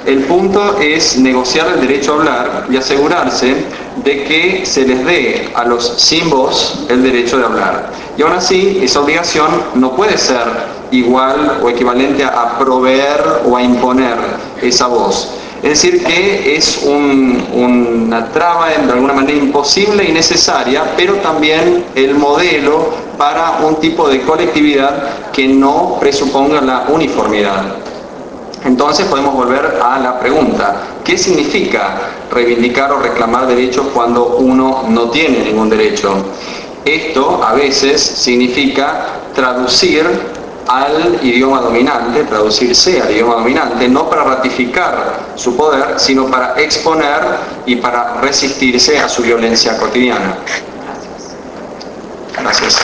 El punto es negociar el derecho a hablar y asegurarse de que se les dé a los sin voz el derecho de hablar. Y aún así, esa obligación no puede ser igual o equivalente a proveer o a imponer esa voz. Es decir, que es una traba de alguna manera imposible y necesaria, pero también el modelo para un tipo de colectividad que no presuponga la uniformidad. Entonces podemos volver a la pregunta: ¿qué significa reivindicar o reclamar derechos cuando uno no tiene ningún derecho? Esto a veces significa traducirse al idioma dominante, no para ratificar su poder, sino para exponer y para resistirse a su violencia cotidiana. Gracias.